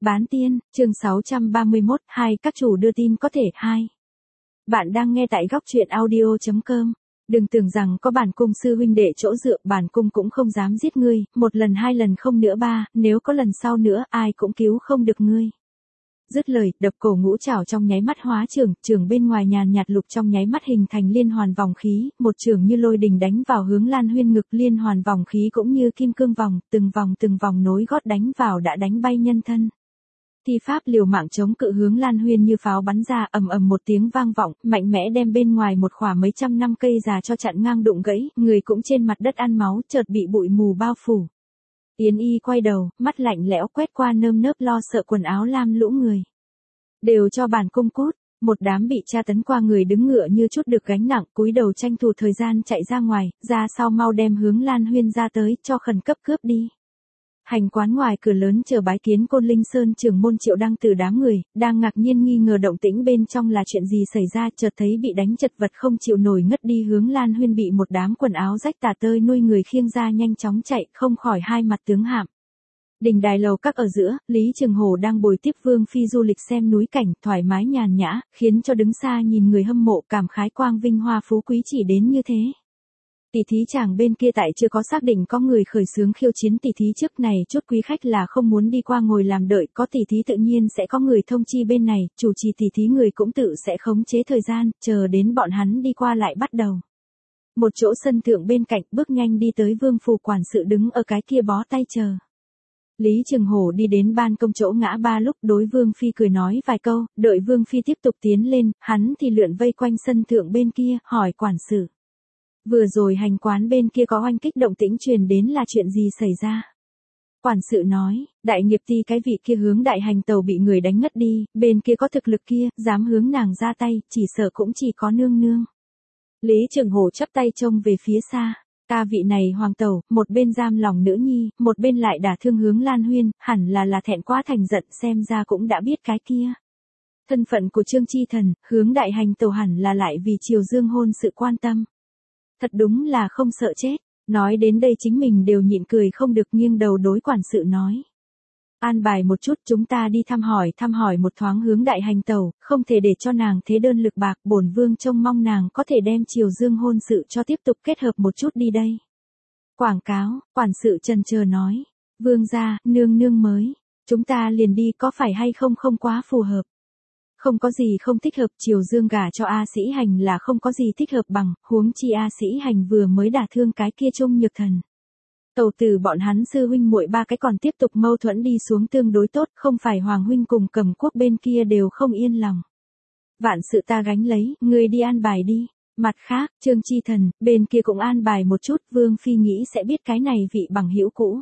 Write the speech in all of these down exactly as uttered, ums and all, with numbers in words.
Bán tiên, chương sáu trăm ba mươi mốt, hai các chủ đưa tin có thể, hai. Bạn đang nghe tại góc truyện audio chấm com. Đừng tưởng rằng có bản cung sư huynh đệ chỗ dựa, bản cung cũng không dám giết ngươi, một lần hai lần không nữa ba, nếu có lần sau nữa, ai cũng cứu không được ngươi. Dứt lời, đập cổ ngũ trảo trong nháy mắt hóa trường, trường bên ngoài nhàn nhạt lục trong nháy mắt hình thành liên hoàn vòng khí, một trường như lôi đình đánh vào hướng Lan Huyên ngực, liên hoàn vòng khí cũng như kim cương vòng, từng vòng từng vòng nối gót đánh vào đã đánh bay nhân thân. Thi pháp liều mạng chống cự hướng Lan Huyên như pháo bắn ra, ầm ầm một tiếng vang vọng, mạnh mẽ đem bên ngoài một khỏa mấy trăm năm cây già cho chặn ngang đụng gãy, người cũng trên mặt đất ăn máu, chợt bị bụi mù bao phủ. Yến Y quay đầu, mắt lạnh lẽo quét qua nơm nớp lo sợ quần áo lam lũ người. Đều cho bản cung cút, một đám bị tra tấn qua người đứng ngựa như chút được gánh nặng, cúi đầu tranh thủ thời gian chạy ra ngoài, ra sau mau đem hướng Lan Huyên ra tới, cho khẩn cấp cướp đi. Hành quán ngoài cửa lớn chờ bái kiến Côn Linh Sơn trưởng môn Triệu Đăng từ đám người, đang ngạc nhiên nghi ngờ động tĩnh bên trong là chuyện gì xảy ra, chợt thấy bị đánh chật vật không chịu nổi ngất đi hướng Lan Huyên bị một đám quần áo rách tả tơi nuôi người khiêng ra nhanh chóng chạy, không khỏi hai mặt tướng hạm. Đình đài lầu các ở giữa, Lý Trường Hổ đang bồi tiếp Vương Phi du lịch xem núi cảnh, thoải mái nhàn nhã, khiến cho đứng xa nhìn người hâm mộ cảm khái quang vinh hoa phú quý chỉ đến như thế. Tỷ thí chàng bên kia tại chưa có xác định có người khởi xướng khiêu chiến tỷ thí trước này, chút quý khách là không muốn đi qua ngồi làm đợi, có tỷ thí tự nhiên sẽ có người thông chi bên này, chủ trì tỷ thí người cũng tự sẽ khống chế thời gian, chờ đến bọn hắn đi qua lại bắt đầu. Một chỗ sân thượng bên cạnh, bước nhanh đi tới Vương phủ quản sự đứng ở cái kia bó tay chờ. Lý Trường Hổ đi đến ban công chỗ ngã ba lúc đối Vương Phi cười nói vài câu, đợi Vương Phi tiếp tục tiến lên, hắn thì lượn vây quanh sân thượng bên kia, hỏi quản sự. Vừa rồi hành quán bên kia có oanh kích động tĩnh truyền đến là chuyện gì xảy ra? Quản sự nói, đại nghiệp ty cái vị kia hướng đại hành tàu bị người đánh ngất đi, bên kia có thực lực kia, dám hướng nàng ra tay, chỉ sợ cũng chỉ có nương nương. Lý Trường Hổ chắp tay trông về phía xa. Ta vị này hoàng tẩu, một bên giam lòng nữ nhi, một bên lại đả thương hướng Lan Huyên, hẳn là là thẹn quá thành giận, xem ra cũng đã biết cái kia. Thân phận của Trương Chi Thần, hướng đại hành tẩu hẳn là lại vì Triều Dương hôn sự quan tâm. Thật đúng là không sợ chết, nói đến đây chính mình đều nhịn cười không được, nghiêng đầu đối quản sự nói. An bài một chút, chúng ta đi thăm hỏi thăm hỏi một thoáng hướng đại hành tẩu, không thể để cho nàng thế đơn lực bạc, bổn vương trông mong nàng có thể đem Triều Dương hôn sự cho tiếp tục kết hợp một chút đi đây. Quảng cáo, quản sự trần chờ nói, vương gia, nương nương mới, chúng ta liền đi có phải hay không không quá phù hợp. Không có gì không thích hợp, Triều Dương gả cho A Sĩ Hành là không có gì thích hợp bằng, huống chi A Sĩ Hành vừa mới đả thương cái kia Trung Nhược Thần. Tẩu tử bọn hắn sư huynh muội ba cái còn tiếp tục mâu thuẫn đi xuống tương đối tốt, không phải Hoàng huynh cùng Cầm Quốc bên kia đều không yên lòng. Vạn sự ta gánh lấy, ngươi đi an bài đi. Mặt khác, Trương Chi Thần, bên kia cũng an bài một chút, Vương Phi nghĩ sẽ biết cái này vị bằng hữu cũ.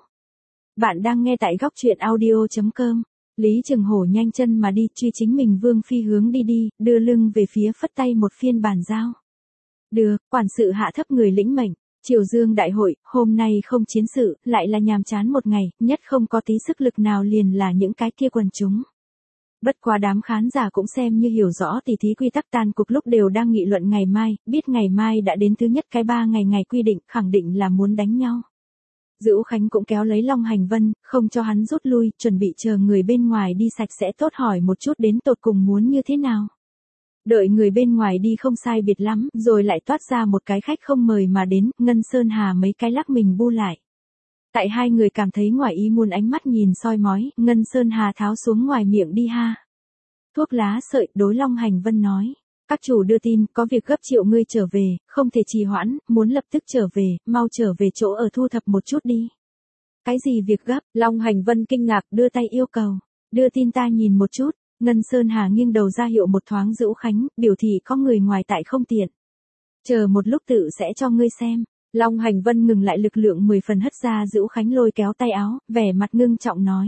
Bạn đang nghe tại góc truyện audio chấm com. Lý Trường Hổ nhanh chân mà đi, truy chính mình Vương Phi hướng đi đi, đưa lưng về phía phất tay một phiên bàn giao. Được, quản sự hạ thấp người lĩnh mệnh. Triều Dương đại hội, hôm nay không chiến sự, lại là nhàm chán một ngày, nhất không có tí sức lực nào liền là những cái kia quần chúng. Bất quá đám khán giả cũng xem như hiểu rõ tỷ thí quy tắc, tan cuộc lúc đều đang nghị luận ngày mai, biết ngày mai đã đến thứ nhất cái ba ngày ngày quy định, khẳng định là muốn đánh nhau. Dữ Khánh cũng kéo lấy Long Hành Vân, không cho hắn rút lui, chuẩn bị chờ người bên ngoài đi sạch sẽ tốt hỏi một chút đến tột cùng muốn như thế nào. Đợi người bên ngoài đi không sai biệt lắm, rồi lại toát ra một cái khách không mời mà đến, Ngân Sơn Hà mấy cái lắc mình bu lại. Tại hai người cảm thấy ngoài ý muốn ánh mắt nhìn soi mói, Ngân Sơn Hà tháo xuống ngoài miệng đi ha. Thuốc lá sợi, đối Long Hành Vân nói. Các chủ đưa tin, có việc gấp Triệu ngươi trở về, không thể trì hoãn, muốn lập tức trở về, mau trở về chỗ ở thu thập một chút đi. Cái gì việc gấp? Long Hành Vân kinh ngạc đưa tay yêu cầu. Đưa tin ta nhìn một chút. Ngân Sơn Hà nghiêng đầu ra hiệu một thoáng Dữ Khánh, biểu thị có người ngoài tại không tiện. Chờ một lúc tự sẽ cho ngươi xem. Long Hành Vân ngừng lại lực lượng mười phần hất ra Dữ Khánh lôi kéo tay áo, vẻ mặt ngưng trọng nói.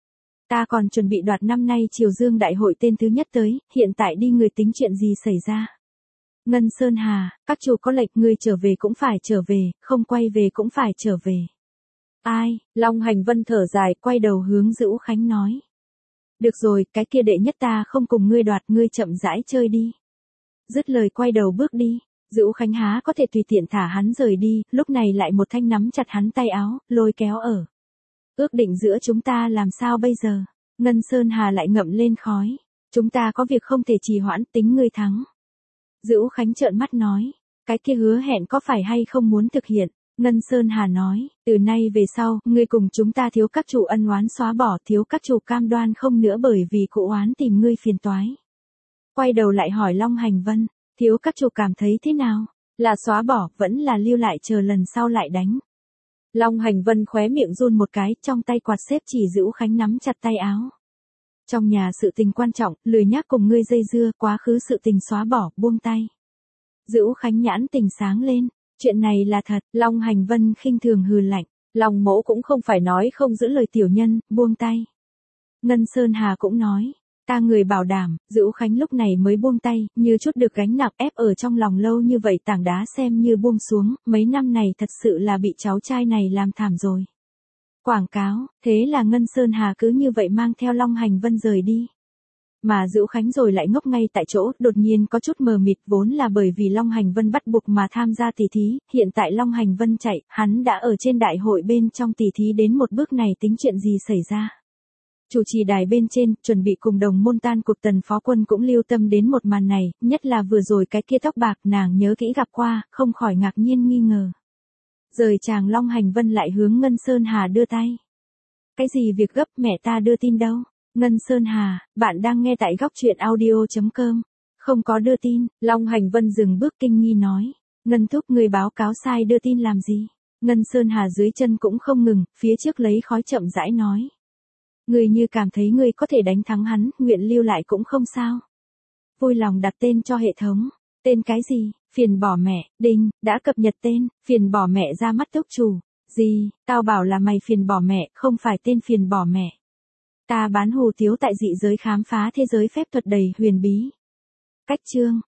Ta còn chuẩn bị đoạt năm nay Triều Dương đại hội tên thứ nhất tới, hiện tại đi người tính chuyện gì xảy ra. Ngân Sơn Hà, các chủ có lệnh ngươi trở về cũng phải trở về, không quay về cũng phải trở về. Ai? Long Hành Vân thở dài, quay đầu hướng Dữ Khánh nói. Được rồi, cái kia đệ nhất ta không cùng ngươi đoạt, ngươi chậm rãi chơi đi. Dứt lời quay đầu bước đi, Dữ Khánh há có thể tùy tiện thả hắn rời đi, lúc này lại một thanh nắm chặt hắn tay áo, lôi kéo ở. Ước định giữa chúng ta làm sao bây giờ? Ngân Sơn Hà lại ngậm lên khói. Chúng ta có việc không thể trì hoãn, tính ngươi thắng. Dữu Khánh trợn mắt nói. Cái kia hứa hẹn có phải hay không muốn thực hiện? Ngân Sơn Hà nói, từ nay về sau, ngươi cùng chúng ta thiếu các chủ ân oán xóa bỏ, thiếu các chủ cam đoan không nữa bởi vì cụ oán tìm ngươi phiền toái. Quay đầu lại hỏi Long Hành Vân, thiếu các chủ cảm thấy thế nào? Là xóa bỏ, vẫn là lưu lại chờ lần sau lại đánh. Long Hành Vân khóe miệng run một cái, trong tay quạt xếp chỉ Dữu Khánh nắm chặt tay áo. Trong nhà sự tình quan trọng, lười nhác cùng ngươi dây dưa, quá khứ sự tình xóa bỏ, buông tay. Dữu Khánh nhãn tình sáng lên, chuyện này là thật, Long Hành Vân khinh thường hừ lạnh, Long mẫu cũng không phải nói không giữ lời tiểu nhân, buông tay. Ngân Sơn Hà cũng nói, ta người bảo đảm, Dữu Khánh lúc này mới buông tay, như chút được gánh nặng ép ở trong lòng lâu như vậy tảng đá xem như buông xuống, mấy năm này thật sự là bị cháu trai này làm thảm rồi. Quảng cáo, thế là Ngân Sơn Hà cứ như vậy mang theo Long Hành Vân rời đi. Mà Dữu Khánh rồi lại ngốc ngay tại chỗ, đột nhiên có chút mờ mịt, vốn là bởi vì Long Hành Vân bắt buộc mà tham gia tỷ thí, hiện tại Long Hành Vân chạy, hắn đã ở trên đại hội bên trong tỷ thí đến một bước này tính chuyện gì xảy ra. Chủ trì đài bên trên, chuẩn bị cùng đồng môn tan cuộc Tần Phó Quân cũng lưu tâm đến một màn này, nhất là vừa rồi cái kia tóc bạc nàng nhớ kỹ gặp qua, không khỏi ngạc nhiên nghi ngờ. Rời chàng Long Hành Vân lại hướng Ngân Sơn Hà đưa tay. Cái gì việc gấp, mẹ ta đưa tin đâu? Ngân Sơn Hà, bạn đang nghe tại góc truyện audio chấm com. Không có đưa tin, Long Hành Vân dừng bước kinh nghi nói. Ngân thúc, người báo cáo sai đưa tin làm gì? Ngân Sơn Hà dưới chân cũng không ngừng, phía trước lấy khói chậm rãi nói. Người như cảm thấy người có thể đánh thắng hắn, nguyện lưu lại cũng không sao. Vui lòng đặt tên cho hệ thống. Tên cái gì? Phiền bỏ mẹ, đinh, đã cập nhật tên, phiền bỏ mẹ ra mắt túc chủ. Gì, tao bảo là mày phiền bỏ mẹ, không phải tên phiền bỏ mẹ. Ta bán hủ tiếu tại dị giới khám phá thế giới phép thuật đầy huyền bí. Cách chương.